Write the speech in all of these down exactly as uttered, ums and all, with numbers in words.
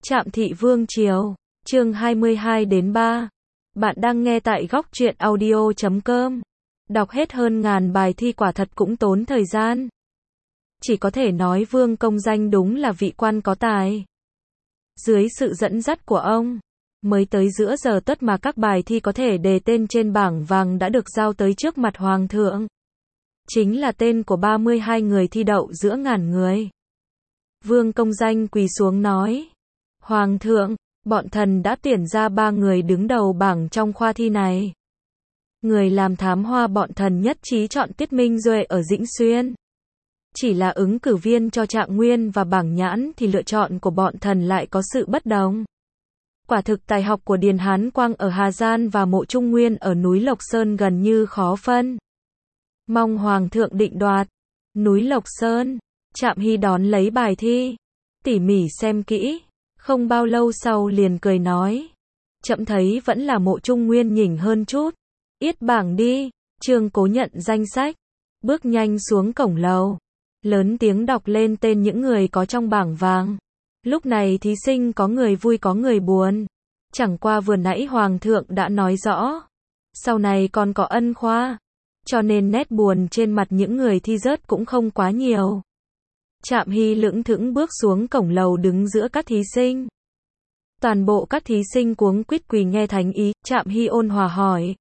Trạm Thị Vương Triều, chương hai mươi hai đến ba. Bạn đang nghe tại góc truyện audio chấm com. Đọc hết hơn ngàn bài thi quả thật cũng tốn thời gian. Chỉ có thể nói Vương Công Danh đúng là vị quan có tài. Dưới sự dẫn dắt của ông, mới tới giữa giờ tuất mà các bài thi có thể đề tên trên bảng vàng đã được giao tới trước mặt Hoàng thượng. Chính là tên của ba mươi hai người thi đậu giữa ngàn người. Vương Công Danh quỳ xuống nói: Hoàng thượng, bọn thần đã tuyển ra ba người đứng đầu bảng trong khoa thi này. Người làm thám hoa bọn thần nhất trí chọn Tiết Minh Duệ ở Dĩnh Xuyên. Chỉ là ứng cử viên cho Trạng Nguyên và Bảng Nhãn thì lựa chọn của bọn thần lại có sự bất đồng. Quả thực tài học của Điền Hán Quang ở Hà Giang và Mộ Trung Nguyên ở núi Lộc Sơn gần như khó phân. Mong Hoàng thượng định đoạt. Núi Lộc Sơn, Trạm Hy đón lấy bài thi, tỉ mỉ xem kỹ, không bao lâu sau liền cười nói: Trẫm thấy vẫn là Mộ Trung Nguyên nhỉnh hơn chút. Yết bảng đi. Trương Cố nhận danh sách, bước nhanh xuống cổng lầu, lớn tiếng đọc lên tên những người có trong bảng vàng. Lúc này thí sinh có người vui có người buồn. Chẳng qua vừa nãy Hoàng thượng đã nói rõ, sau này còn có ân khoa, cho nên nét buồn trên mặt những người thi rớt cũng không quá nhiều. Trạm Hy lững thững bước xuống cổng lầu đứng giữa các thí sinh. Toàn bộ các thí sinh cuống quýt quỳ nghe thánh ý. Trạm Hy ôn hòa hỏi: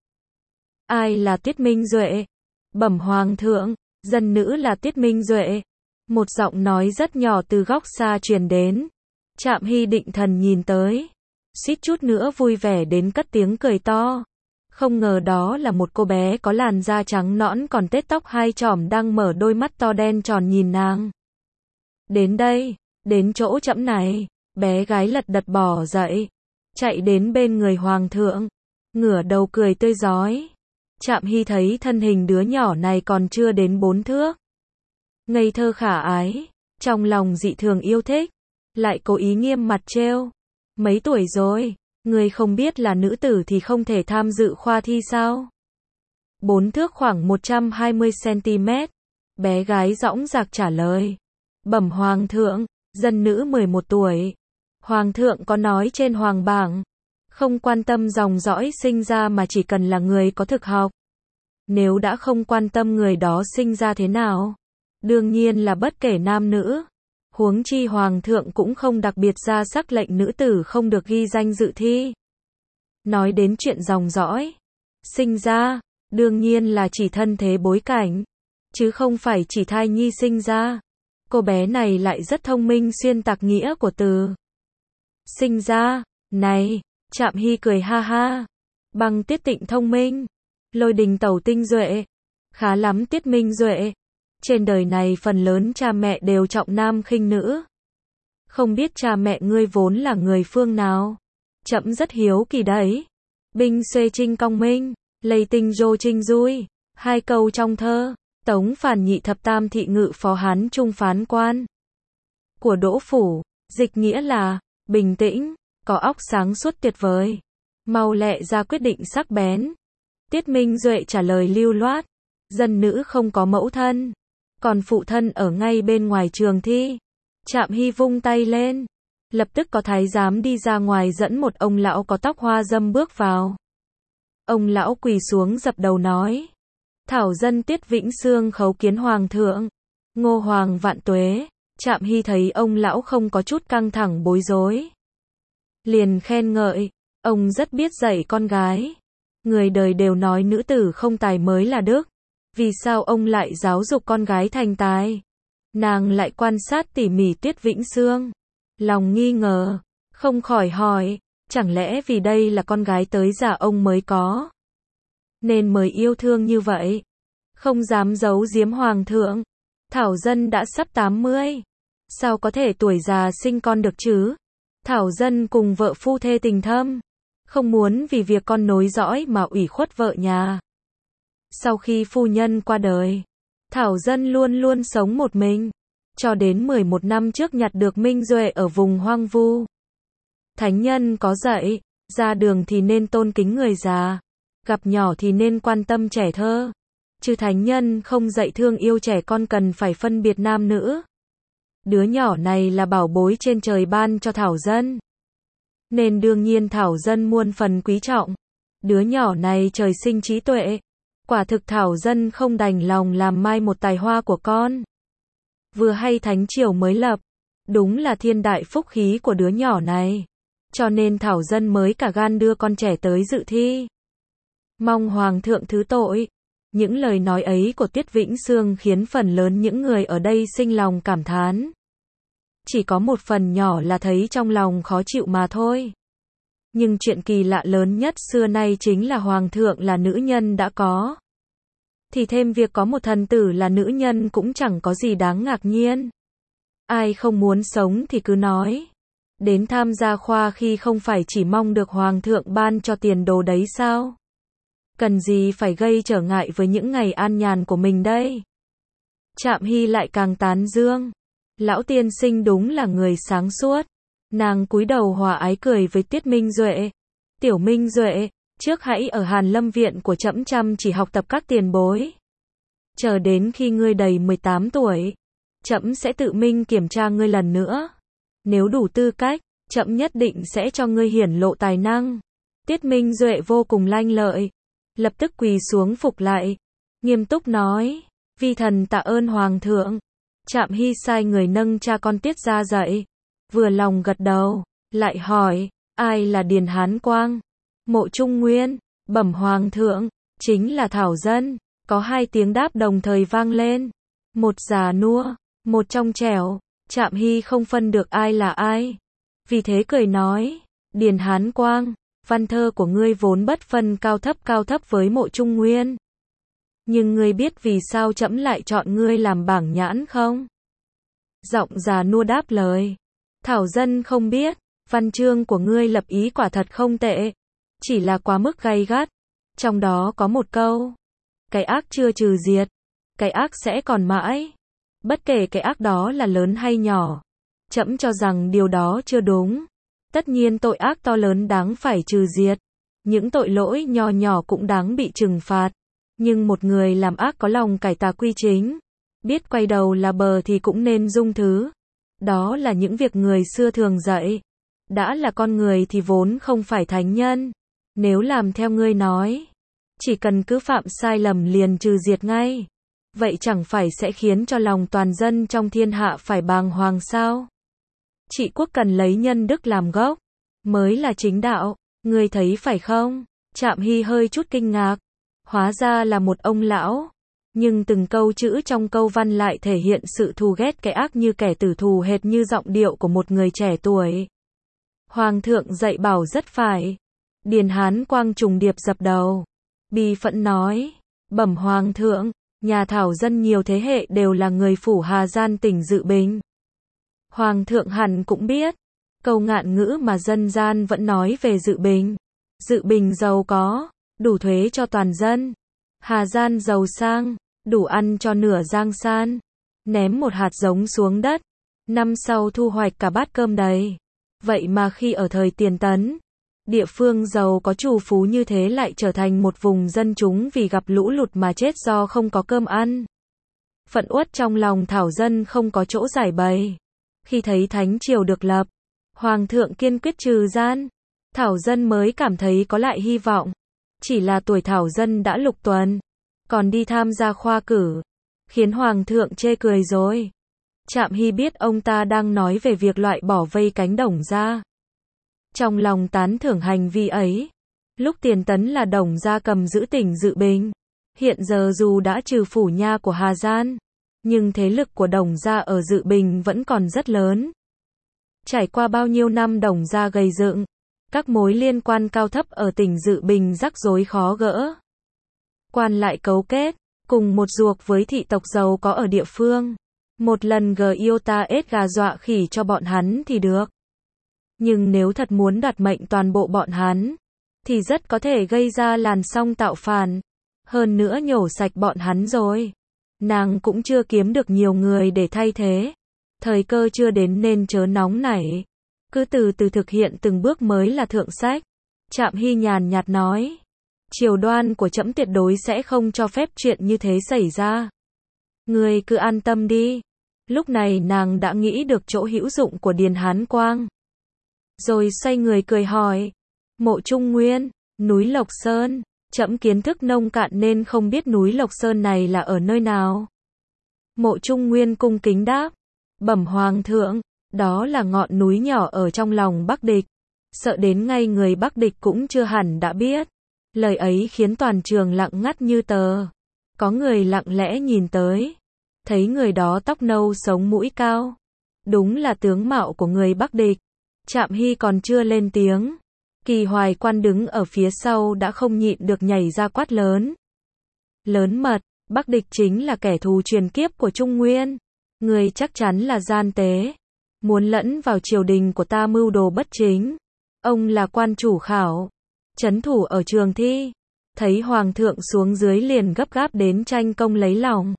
Ai là Tiết Minh Duệ? Bẩm Hoàng thượng, dân nữ là Tiết Minh Duệ. Một giọng nói rất nhỏ từ góc xa truyền đến. Trạm Hy định thần nhìn tới, suýt chút nữa vui vẻ đến cất tiếng cười to. Không ngờ đó là một cô bé có làn da trắng nõn còn tết tóc hai chòm đang mở đôi mắt to đen tròn nhìn nàng. Đến đây, đến chỗ trẫm này. Bé gái lật đật bỏ dậy, chạy đến bên người Hoàng thượng, ngửa đầu cười tươi rói. Trạm Hy thấy thân hình đứa nhỏ này còn chưa đến bốn thước, ngây thơ khả ái, trong lòng dị thường yêu thích, lại cố ý nghiêm mặt trêu: Mấy tuổi rồi, người không biết là nữ tử thì không thể tham dự khoa thi sao? Bốn thước khoảng một trăm hai mươi xăng-ti-mét. Bé gái dõng dạc trả lời: Bẩm Hoàng thượng, dân nữ mười một tuổi. Hoàng thượng có nói trên hoàng bảng, không quan tâm dòng dõi sinh ra mà chỉ cần là người có thực học. Nếu đã không quan tâm người đó sinh ra thế nào, đương nhiên là bất kể nam nữ. Huống chi Hoàng thượng cũng không đặc biệt ra sắc lệnh nữ tử không được ghi danh dự thi. Nói đến chuyện dòng dõi sinh ra, đương nhiên là chỉ thân thế bối cảnh, chứ không phải chỉ thai nhi sinh ra. Cô bé này lại rất thông minh xuyên tạc nghĩa của từ sinh ra này. Trạm Hy cười ha ha: Bằng Tiết Tịnh thông minh, Lôi Đình Tẩu tinh duệ, khá lắm Tiết Minh Duệ. Trên đời này phần lớn cha mẹ đều trọng nam khinh nữ. Không biết cha mẹ ngươi vốn là người phương nào? Trẫm rất hiếu kỳ đấy. Binh xuê trinh công minh, lây tinh dô trinh dui. Hai câu trong thơ Tống Phản Nhị Thập Tam Thị Ngự Phó Hán Trung Phán Quan của Đỗ Phủ, dịch nghĩa là bình tĩnh, có óc sáng suốt tuyệt vời, mau lẹ ra quyết định sắc bén. Tiết Minh Duệ trả lời lưu loát: Dân nữ không có mẫu thân, còn phụ thân ở ngay bên ngoài trường thi. Trạm Hy vung tay lên, lập tức có thái giám đi ra ngoài dẫn một ông lão có tóc hoa dâm bước vào. Ông lão quỳ xuống dập đầu nói: Thảo dân Tiết Vĩnh Xương khấu kiến Hoàng thượng. Ngô Hoàng vạn tuế. Trạm Hy thấy ông lão không có chút căng thẳng bối rối, liền khen ngợi: Ông rất biết dạy con gái. Người đời đều nói nữ tử không tài mới là đức. Vì sao ông lại giáo dục con gái thành tài? Nàng lại quan sát tỉ mỉ Tiết Vĩnh Xương, lòng nghi ngờ, không khỏi hỏi: Chẳng lẽ vì đây là con gái tới già ông mới có, nên mới yêu thương như vậy? Không dám giấu giếm Hoàng thượng, Thảo dân đã sắp tám mươi, sao có thể tuổi già sinh con được chứ? Thảo dân cùng vợ phu thê tình thâm, không muốn vì việc con nối dõi mà ủy khuất vợ nhà. Sau khi phu nhân qua đời, Thảo dân luôn luôn sống một mình, cho đến mười một năm trước nhặt được Minh Duệ ở vùng hoang vu. Thánh nhân có dạy, ra đường thì nên tôn kính người già, gặp nhỏ thì nên quan tâm trẻ thơ, chứ thánh nhân không dạy thương yêu trẻ con cần phải phân biệt nam nữ. Đứa nhỏ này là bảo bối trên trời ban cho Thảo dân. nên đương nhiên Thảo Dân muôn phần quý trọng. Đứa nhỏ này trời sinh trí tuệ, quả thực Thảo Dân không đành lòng làm mai một tài hoa của con. Vừa hay thánh triều mới lập, đúng là thiên đại phúc khí của đứa nhỏ này, cho nên Thảo Dân mới cả gan đưa con trẻ tới dự thi. Mong Hoàng thượng thứ tội. Những lời nói ấy của Tiết Vĩnh Sương khiến phần lớn những người ở đây sinh lòng cảm thán. Chỉ có một phần nhỏ là thấy trong lòng khó chịu mà thôi. Nhưng chuyện kỳ lạ lớn nhất xưa nay chính là Hoàng thượng là nữ nhân đã có. Thì thêm việc có một thần tử là nữ nhân cũng chẳng có gì đáng ngạc nhiên. Ai không muốn sống thì cứ nói. Đến tham gia khoa khi không phải chỉ mong được Hoàng thượng ban cho tiền đồ đấy sao? Cần gì phải gây trở ngại với những ngày an nhàn của mình đây? Trạm Hy lại càng tán dương. Lão tiên sinh đúng là người sáng suốt. Nàng cúi đầu hòa ái cười với Tiết Minh Duệ. Tiểu Minh Duệ, trước hãy ở Hàn Lâm Viện của trẫm chăm chỉ học tập các tiền bối. Chờ đến khi ngươi đầy mười tám tuổi, trẫm sẽ tự mình kiểm tra ngươi lần nữa. Nếu đủ tư cách, trẫm nhất định sẽ cho ngươi hiển lộ tài năng. Tiết Minh Duệ vô cùng lanh lợi, lập tức quỳ xuống phục lại, nghiêm túc nói, vi thần tạ ơn Hoàng thượng. Trạm Hy sai người nâng cha con Tiết ra dậy, vừa lòng gật đầu, lại hỏi, ai là Điền Hán Quang? Mộ Trung Nguyên, bẩm Hoàng thượng, chính là Thảo Dân. Có hai tiếng đáp đồng thời vang lên, một già nua, một trong trẻo. Trạm Hy không phân được ai là ai, vì thế cười nói, Điền Hán Quang, văn thơ của ngươi vốn bất phân cao thấp cao thấp với Mộ Trung Nguyên. Nhưng ngươi biết vì sao trẫm lại chọn ngươi làm bảng nhãn không? Giọng già nua đáp lời, Thảo Dân không biết, văn chương của ngươi lập ý quả thật không tệ, chỉ là quá mức gay gắt. Trong đó có một câu, cái ác chưa trừ diệt, cái ác sẽ còn mãi. Bất kể cái ác đó là lớn hay nhỏ, trẫm cho rằng điều đó chưa đúng. Tất nhiên tội ác to lớn đáng phải trừ diệt, những tội lỗi nhỏ nhỏ cũng đáng bị trừng phạt. Nhưng một người làm ác có lòng cải tà quy chính, biết quay đầu là bờ thì cũng nên dung thứ. Đó là những việc người xưa thường dạy. Đã là con người thì vốn không phải thánh nhân. Nếu làm theo ngươi nói, chỉ cần cứ phạm sai lầm liền trừ diệt ngay. Vậy chẳng phải sẽ khiến cho lòng toàn dân trong thiên hạ phải bàng hoàng sao? Trị quốc cần lấy nhân đức làm gốc, mới là chính đạo, ngươi thấy phải không? Trạm Hy hơi chút kinh ngạc, hóa ra là một ông lão, nhưng từng câu chữ trong câu văn lại thể hiện sự thù ghét cái ác như kẻ tử thù hệt như giọng điệu của một người trẻ tuổi. Hoàng thượng dạy bảo rất phải. Điền Hán Quang trùng điệp dập đầu, bi phẫn nói, bẩm Hoàng thượng, nhà Thảo Dân nhiều thế hệ đều là người phủ Hà Gian tỉnh Dự Bình. Hoàng thượng hẳn cũng biết, câu ngạn ngữ mà dân gian vẫn nói về Dự Bình. Dự Bình giàu có, đủ thuế cho toàn dân. Hà Gian giàu sang, đủ ăn cho nửa Giang San. Ném một hạt giống xuống đất, năm sau thu hoạch cả bát cơm đầy. Vậy mà khi ở thời Tiền Tấn, địa phương giàu có trù phú như thế lại trở thành một vùng dân chúng vì gặp lũ lụt mà chết do không có cơm ăn. Phẫn uất trong lòng Thảo Dân không có chỗ giải bày. Khi thấy thánh triều được lập, Hoàng thượng kiên quyết trừ gian, Thảo Dân mới cảm thấy có lại hy vọng. Chỉ là tuổi Thảo Dân đã lục tuần, còn đi tham gia khoa cử, khiến Hoàng thượng chê cười rồi. Trạm Hy biết ông ta đang nói về việc loại bỏ vây cánh Đồng Gia. Trong lòng tán thưởng hành vi ấy. Lúc Tiền Tấn là Đồng Gia cầm giữ tỉnh Dự Bình. Hiện giờ dù đã trừ phủ nha của Hà Gian, nhưng thế lực của Đồng Gia ở Dự Bình vẫn còn rất lớn. Trải qua bao nhiêu năm Đồng Gia gầy dựng, các mối liên quan cao thấp ở tỉnh Dự Bình rắc rối khó gỡ. Quan lại cấu kết, cùng một ruột với thị tộc giàu có ở địa phương. Một lần gờ yêu ta ết gà dọa khỉ cho bọn hắn thì được. Nhưng nếu thật muốn đoạt mệnh toàn bộ bọn hắn, thì rất có thể gây ra làn sóng tạo phản. Hơn nữa nhổ sạch bọn hắn rồi. Nàng cũng chưa kiếm được nhiều người để thay thế. Thời cơ chưa đến nên chớ nóng nảy. Cứ từ từ thực hiện từng bước mới là thượng sách. Trạm Hy nhàn nhạt nói. Triều đoan của trẫm tuyệt đối sẽ không cho phép chuyện như thế xảy ra. Ngươi cứ an tâm đi. Lúc này nàng đã nghĩ được chỗ hữu dụng của Điền Hán Quang. rồi xoay người cười hỏi. Mộ Trung Nguyên, núi Lộc Sơn, trẫm kiến thức nông cạn nên không biết núi Lộc Sơn này là ở nơi nào. Mộ Trung Nguyên cung kính đáp. Bẩm Hoàng thượng, đó là ngọn núi nhỏ ở trong lòng Bắc địch. Sợ đến ngay người Bắc địch cũng chưa hẳn đã biết. Lời ấy khiến toàn trường lặng ngắt như tờ. Có người lặng lẽ nhìn tới. Thấy người đó tóc nâu sống mũi cao. Đúng là tướng mạo của người Bắc địch. Trạm Hy còn chưa lên tiếng. Kỳ Hoài Quan đứng ở phía sau đã không nhịn được nhảy ra quát lớn. Lớn mật, Bắc địch chính là kẻ thù truyền kiếp của Trung Nguyên. Người chắc chắn là gian tế. Muốn lẫn vào triều đình của ta mưu đồ bất chính. Ông là quan chủ khảo. Trấn thủ ở trường thi. Thấy Hoàng thượng xuống dưới liền gấp gáp đến tranh công lấy lòng.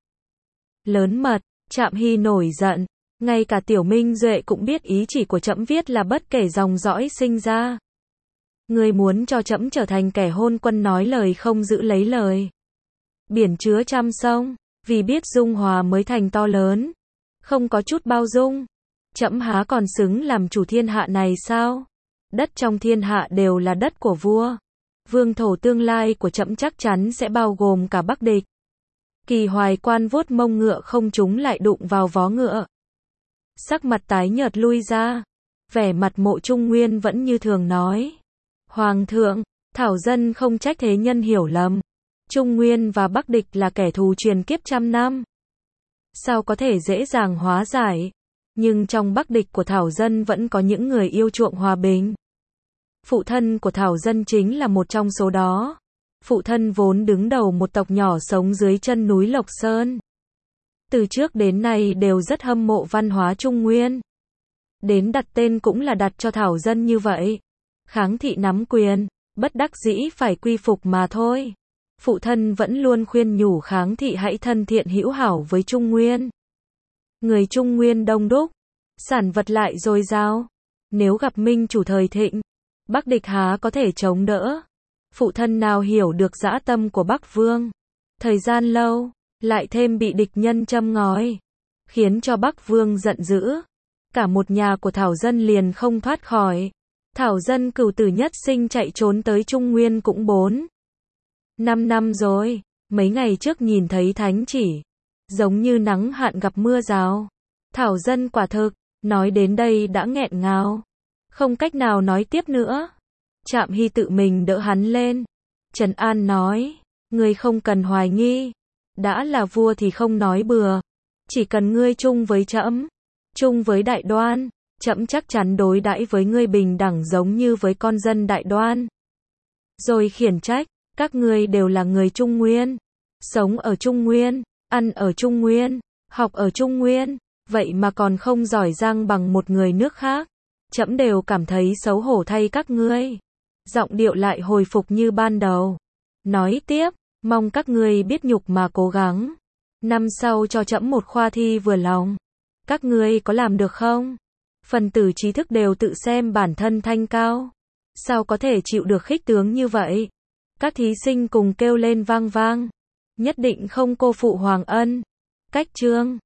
Lớn mật, Trạm Hy nổi giận. Ngay cả Tiểu Minh Duệ cũng biết ý chỉ của trẫm viết là bất kể dòng dõi sinh ra. Ngươi muốn cho trẫm trở thành kẻ hôn quân nói lời không giữ lấy lời. Biển chứa trăm sông, vì biết dung hòa mới thành to lớn. Không có chút bao dung. Trẫm há còn xứng làm chủ thiên hạ này sao? Đất trong thiên hạ đều là đất của vua. Vương thổ tương lai của trẫm chắc chắn sẽ bao gồm cả Bắc địch. Kỳ Hoài Quan vuốt mông ngựa không trúng lại đụng vào vó ngựa. Sắc mặt tái nhợt lui ra. Vẻ mặt Mộ Trung Nguyên vẫn như thường nói. Hoàng thượng, thảo dân không trách thế nhân hiểu lầm. Trung Nguyên và Bắc địch là kẻ thù truyền kiếp trăm năm. Sao có thể dễ dàng hóa giải? Nhưng trong Bắc địch của thảo dân vẫn có những người yêu chuộng hòa bình. Phụ thân của thảo dân chính là một trong số đó. Phụ thân vốn đứng đầu một tộc nhỏ sống dưới chân núi Lộc Sơn. Từ trước đến nay đều rất hâm mộ văn hóa Trung Nguyên. Đến đặt tên cũng là đặt cho thảo dân như vậy. Kháng thị nắm quyền, bất đắc dĩ phải quy phục mà thôi. Phụ thân vẫn luôn khuyên nhủ kháng thị hãy thân thiện hữu hảo với Trung Nguyên. Người Trung Nguyên đông đúc, sản vật lại dồi dào. Nếu gặp minh chủ thời thịnh, Bắc địch há có thể chống đỡ. Phụ thân nào hiểu được dã tâm của Bắc Vương. Thời gian lâu, lại thêm bị địch nhân châm ngòi, khiến cho Bắc Vương giận dữ. Cả một nhà của thảo dân liền không thoát khỏi. Thảo dân cửu tử nhất sinh chạy trốn tới Trung Nguyên cũng bốn năm năm rồi. Mấy ngày trước nhìn thấy thánh chỉ, giống như nắng hạn gặp mưa rào. Thảo dân quả thực, nói đến đây đã nghẹn ngào. Không cách nào nói tiếp nữa. Trạm Hy tự mình đỡ hắn lên. Trần An nói, ngươi không cần hoài nghi. Đã là vua thì không nói bừa. Chỉ cần ngươi chung với trẫm, chung với Đại Đoan, trẫm chắc chắn đối đãi với ngươi bình đẳng giống như với con dân Đại Đoan. Rồi khiển trách, các ngươi đều là người Trung Nguyên, sống ở Trung Nguyên, ăn ở Trung Nguyên, học ở Trung Nguyên, vậy mà còn không giỏi giang bằng một người nước khác. Trẫm đều cảm thấy xấu hổ thay các ngươi. Giọng điệu lại hồi phục như ban đầu. Nói tiếp, mong các ngươi biết nhục mà cố gắng. Năm sau cho trẫm một khoa thi vừa lòng. Các ngươi có làm được không? Phần tử trí thức đều tự xem bản thân thanh cao. Sao có thể chịu được khích tướng như vậy? Các thí sinh cùng kêu lên vang vang. Nhất định không cô phụ Hoàng ân. Cách chương